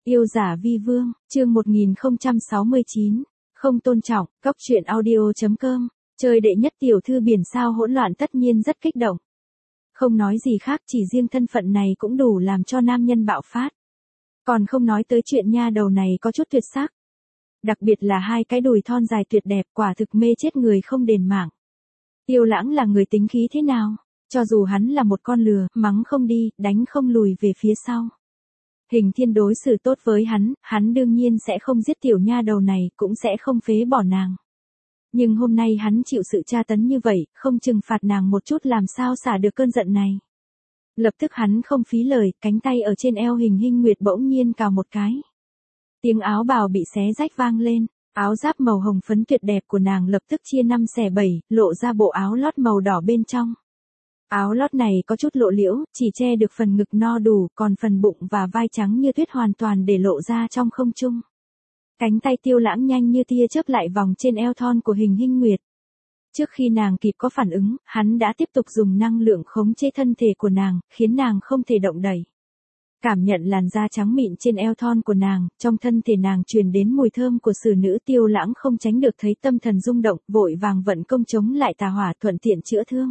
Yêu giả vi vương, chương 1069, không tôn trọng, Cóc truyện audio.com, chơi đệ nhất tiểu thư biển sao hỗn loạn tất nhiên rất kích động. Không nói gì khác, chỉ riêng thân phận này cũng đủ làm cho nam nhân bạo phát. Còn không nói tới chuyện nha đầu này có chút tuyệt sắc. Đặc biệt là hai cái đùi thon dài tuyệt đẹp, quả thực mê chết người không đền mạng. Tiêu Lãng là người tính khí thế nào? Cho dù hắn là một con lừa, mắng không đi, đánh không lùi về phía sau. Hình Thiên đối xử tốt với hắn đương nhiên sẽ không giết tiểu nha đầu này, cũng sẽ không phế bỏ nàng. Nhưng hôm nay hắn chịu sự tra tấn như vậy, không trừng phạt nàng một chút làm sao xả được cơn giận này. Lập tức hắn không phí lời, cánh tay ở trên eo Hình Hinh Nguyệt bỗng nhiên cào một cái. Tiếng áo bào bị xé rách vang lên, áo giáp màu hồng phấn tuyệt đẹp của nàng lập tức chia 5 xẻ 7, lộ ra bộ áo lót màu đỏ bên trong. Áo lót này có chút lộ liễu, chỉ che được phần ngực no đủ, còn phần bụng và vai trắng như tuyết hoàn toàn để lộ ra trong không trung. Cánh tay Tiêu Lãng nhanh như tia chớp lại vòng trên eo thon của Hình Hinh Nguyệt. Trước khi nàng kịp có phản ứng, hắn đã tiếp tục dùng năng lượng khống chế thân thể của nàng, khiến nàng không thể động đậy. Cảm nhận làn da trắng mịn trên eo thon của nàng, trong thân thể nàng truyền đến mùi thơm của xử nữ. Tiêu Lãng không tránh được thấy tâm thần rung động, vội vàng vận công chống lại tà hỏa thuận tiện chữa thương.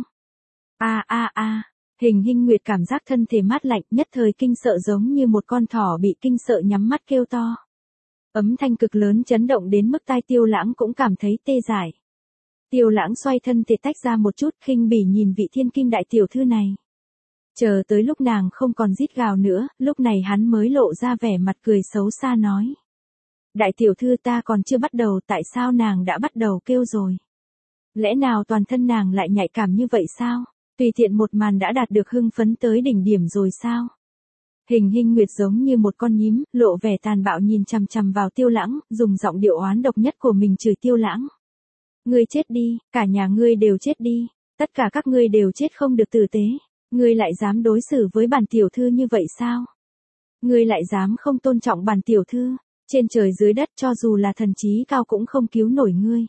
Hình Hinh Nguyệt cảm giác thân thể mát lạnh, nhất thời kinh sợ giống như một con thỏ bị kinh sợ nhắm mắt kêu to. Âm thanh cực lớn chấn động đến mức tai Tiêu Lãng cũng cảm thấy tê dại. Tiêu Lãng xoay thân thể tách ra một chút, khinh bỉ nhìn vị thiên kim đại tiểu thư này. Chờ tới lúc nàng không còn rít gào nữa, lúc này hắn mới lộ ra vẻ mặt cười xấu xa nói. Đại tiểu thư, ta còn chưa bắt đầu, tại sao nàng đã bắt đầu kêu rồi? Lẽ nào toàn thân nàng lại nhạy cảm như vậy sao? Tùy tiện một màn đã đạt được hưng phấn tới đỉnh điểm rồi sao? Hình Hinh Nguyệt giống như một con nhím, lộ vẻ tàn bạo nhìn chằm chằm vào Tiêu Lãng, dùng giọng điệu oán độc nhất của mình chửi Tiêu Lãng. Ngươi chết đi, cả nhà ngươi đều chết đi, tất cả các ngươi đều chết không được tử tế. Ngươi lại dám đối xử với bản tiểu thư như vậy sao? Ngươi lại dám không tôn trọng bản tiểu thư, trên trời dưới đất cho dù là thần trí cao cũng không cứu nổi ngươi.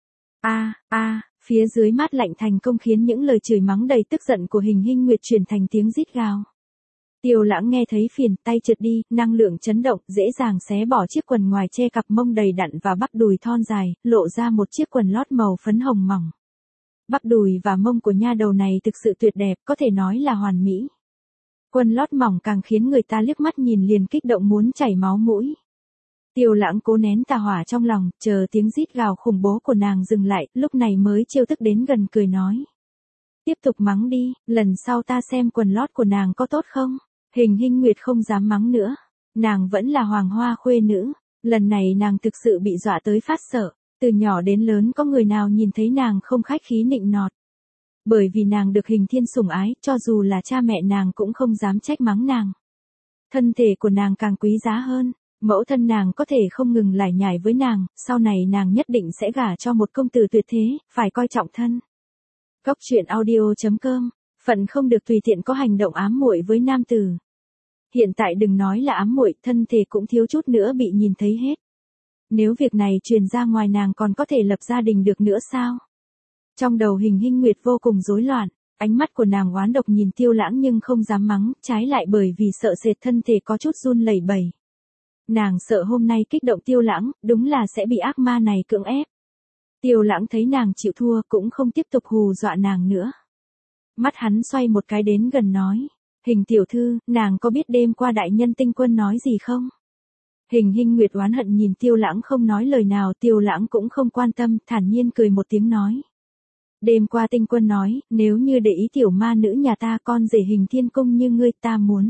Phía dưới mát lạnh thành công khiến những lời chửi mắng đầy tức giận của Hình Hinh Nguyệt chuyển thành tiếng rít gào. Tiêu Lãng nghe thấy phiền, tay trượt đi, năng lượng chấn động, dễ dàng xé bỏ chiếc quần ngoài che cặp mông đầy đặn và bắp đùi thon dài, lộ ra một chiếc quần lót màu phấn hồng mỏng. Bắp đùi và mông của nha đầu này thực sự tuyệt đẹp, có thể nói là hoàn mỹ. Quần lót mỏng càng khiến người ta liếc mắt nhìn liền kích động muốn chảy máu mũi. Tiêu Lãng cố nén tà hỏa trong lòng, chờ tiếng rít gào khủng bố của nàng dừng lại, lúc này mới trêu tức đến gần cười nói. Tiếp tục mắng đi, lần sau ta xem quần lót của nàng có tốt không? Hình Hinh Nguyệt không dám mắng nữa. Nàng vẫn là hoàng hoa khuê nữ, lần này nàng thực sự bị dọa tới phát sợ. Từ nhỏ đến lớn có người nào nhìn thấy nàng không khách khí nịnh nọt. Bởi vì nàng được Hình Thiên sủng ái, cho dù là cha mẹ nàng cũng không dám trách mắng nàng. Thân thể của nàng càng quý giá hơn, mẫu thân nàng có thể không ngừng lải nhải với nàng, sau này nàng nhất định sẽ gả cho một công tử tuyệt thế, phải coi trọng thân. Cóc truyện audio.com, phận không được tùy tiện có hành động ám muội với nam tử. Hiện tại đừng nói là ám muội, thân thể cũng thiếu chút nữa bị nhìn thấy hết. Nếu việc này truyền ra ngoài nàng còn có thể lập gia đình được nữa sao? Trong đầu Hình Hinh Nguyệt vô cùng rối loạn, ánh mắt của nàng oán độc nhìn Tiêu Lãng nhưng không dám mắng, trái lại bởi vì sợ sệt thân thể có chút run lẩy bẩy. Nàng sợ hôm nay kích động Tiêu Lãng, đúng là sẽ bị ác ma này cưỡng ép. Tiêu Lãng thấy nàng chịu thua cũng không tiếp tục hù dọa nàng nữa. Mắt hắn xoay một cái đến gần nói, Hình tiểu thư, nàng có biết đêm qua đại nhân Tinh Quân nói gì không? Hình Hinh Nguyệt oán hận nhìn Tiêu Lãng không nói lời nào, Tiêu Lãng cũng không quan tâm, thản nhiên cười một tiếng nói. Đêm qua Tinh Quân nói, nếu như để ý tiểu ma nữ nhà ta con rể Hình Thiên Cung như ngươi ta muốn.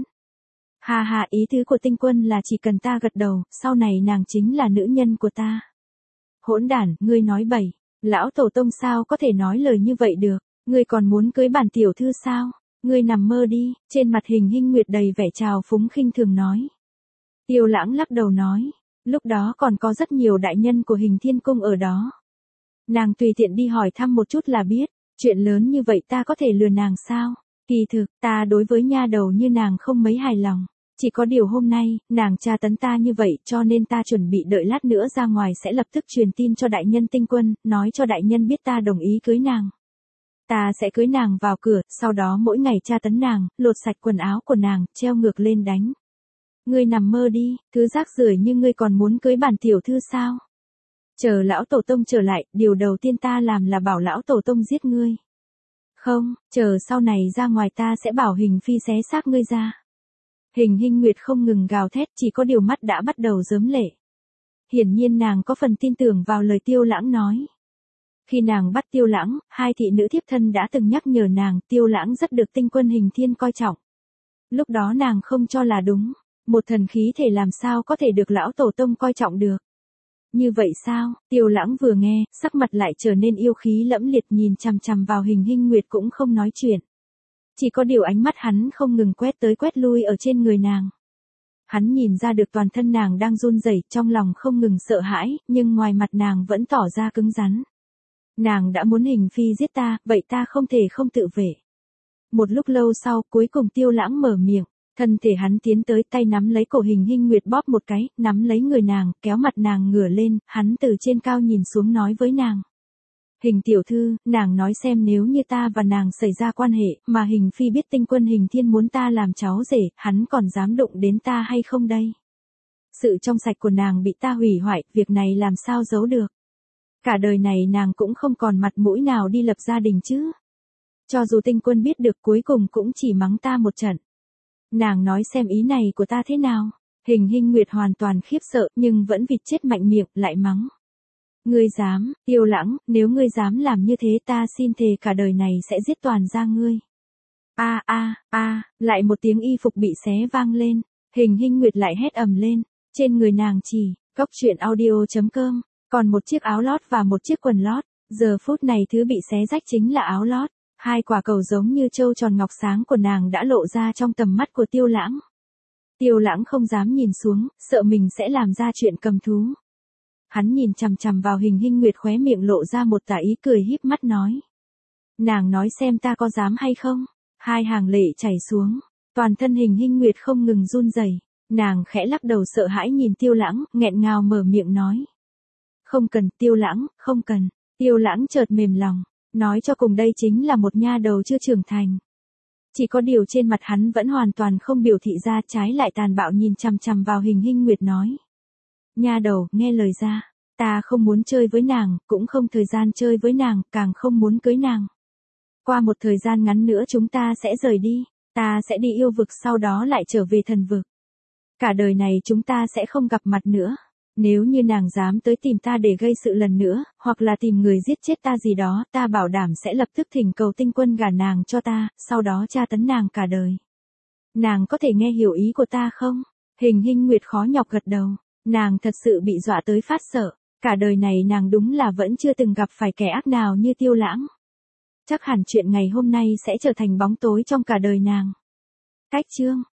Ý tứ của Tinh Quân là chỉ cần ta gật đầu, sau này nàng chính là nữ nhân của ta. Hỗn đản, ngươi nói bậy, lão tổ tông sao có thể nói lời như vậy được, ngươi còn muốn cưới bản tiểu thư sao, ngươi nằm mơ đi, trên mặt Hình Hinh Nguyệt đầy vẻ trào phúng khinh thường nói. Tiêu Lãng lắc đầu nói, lúc đó còn có rất nhiều đại nhân của Hình Thiên Cung ở đó. Nàng tùy tiện đi hỏi thăm một chút là biết, chuyện lớn như vậy ta có thể lừa nàng sao? Kỳ thực, ta đối với nha đầu như nàng không mấy hài lòng. Chỉ có điều hôm nay, nàng tra tấn ta như vậy cho nên ta chuẩn bị đợi lát nữa ra ngoài sẽ lập tức truyền tin cho đại nhân Tinh Quân, nói cho đại nhân biết ta đồng ý cưới nàng. Ta sẽ cưới nàng vào cửa, sau đó mỗi ngày tra tấn nàng, lột sạch quần áo của nàng, treo ngược lên đánh. Ngươi nằm mơ đi, thứ rác rưởi như ngươi còn muốn cưới bản tiểu thư sao? Chờ lão tổ tông trở lại, điều đầu tiên ta làm là bảo lão tổ tông giết ngươi. Không, chờ sau này ra ngoài ta sẽ bảo Hình Phi xé xác ngươi ra. Hình Hinh Nguyệt không ngừng gào thét, chỉ có điều mắt đã bắt đầu rớm lệ. Hiển nhiên nàng có phần tin tưởng vào lời Tiêu Lãng nói. Khi nàng bắt Tiêu Lãng, hai thị nữ thiếp thân đã từng nhắc nhở nàng, Tiêu Lãng rất được Tinh Quân Hình Thiên coi trọng. Lúc đó nàng không cho là đúng, một thần khí thể làm sao có thể được lão tổ tông coi trọng được. Như vậy sao? Tiêu Lãng vừa nghe, sắc mặt lại trở nên yêu khí lẫm liệt, nhìn chằm chằm vào Hình Hinh Nguyệt cũng không nói chuyện. Chỉ có điều ánh mắt hắn không ngừng quét tới quét lui ở trên người nàng. Hắn nhìn ra được toàn thân nàng đang run rẩy, trong lòng không ngừng sợ hãi, nhưng ngoài mặt nàng vẫn tỏ ra cứng rắn. Nàng đã muốn Hình Phi giết ta, vậy ta không thể không tự vệ. Một lúc lâu sau, cuối cùng Tiêu Lãng mở miệng, thân thể hắn tiến tới, tay nắm lấy cổ Hình Hinh Nguyệt bóp một cái, nắm lấy người nàng, kéo mặt nàng ngửa lên, hắn từ trên cao nhìn xuống nói với nàng. Hình tiểu thư, nàng nói xem nếu như ta và nàng xảy ra quan hệ, mà Hình Phi biết Tinh Quân Hình Thiên muốn ta làm cháu rể, hắn còn dám đụng đến ta hay không đây? Sự trong sạch của nàng bị ta hủy hoại, việc này làm sao giấu được? Cả đời này nàng cũng không còn mặt mũi nào đi lập gia đình chứ. Cho dù Tinh Quân biết được cuối cùng cũng chỉ mắng ta một trận. Nàng nói xem ý này của ta thế nào? Hình Hinh Nguyệt hoàn toàn khiếp sợ nhưng vẫn vịt chết mạnh miệng, lại mắng. Ngươi dám, Tiêu Lãng, nếu ngươi dám làm như thế ta xin thề cả đời này sẽ giết toàn gia ngươi. Lại một tiếng y phục bị xé vang lên, Hình Hinh Nguyệt lại hét ầm lên, trên người nàng chỉ, coctruyện.audio.com, còn một chiếc áo lót và một chiếc quần lót, giờ phút này thứ bị xé rách chính là áo lót, hai quả cầu giống như châu tròn ngọc sáng của nàng đã lộ ra trong tầm mắt của Tiêu Lãng. Tiêu Lãng không dám nhìn xuống, sợ mình sẽ làm ra chuyện cầm thú. Hắn nhìn chằm chằm vào Hình Hinh Nguyệt, khóe miệng lộ ra một tà ý cười híp mắt nói. Nàng nói xem ta có dám hay không? Hai hàng lệ chảy xuống, toàn thân Hình Hinh Nguyệt không ngừng run rẩy, nàng khẽ lắc đầu sợ hãi nhìn Tiêu Lãng, nghẹn ngào mở miệng nói. Không cần, Tiêu Lãng, không cần. Tiêu Lãng chợt mềm lòng, nói cho cùng đây chính là một nha đầu chưa trưởng thành. Chỉ có điều trên mặt hắn vẫn hoàn toàn không biểu thị ra, trái lại tàn bạo nhìn chằm chằm vào Hình Hinh Nguyệt nói. Nha đầu, nghe lời ra, ta không muốn chơi với nàng, cũng không thời gian chơi với nàng, càng không muốn cưới nàng. Qua một thời gian ngắn nữa chúng ta sẽ rời đi, ta sẽ đi yêu vực sau đó lại trở về thần vực. Cả đời này chúng ta sẽ không gặp mặt nữa. Nếu như nàng dám tới tìm ta để gây sự lần nữa, hoặc là tìm người giết chết ta gì đó, ta bảo đảm sẽ lập tức thỉnh cầu Tinh Quân gả nàng cho ta, sau đó tra tấn nàng cả đời. Nàng có thể nghe hiểu ý của ta không? Hình Hinh Nguyệt khó nhọc gật đầu. Nàng thật sự bị dọa tới phát sợ, cả đời này nàng đúng là vẫn chưa từng gặp phải kẻ ác nào như Tiêu Lãng. Chắc hẳn chuyện ngày hôm nay sẽ trở thành bóng tối trong cả đời nàng. Cách chương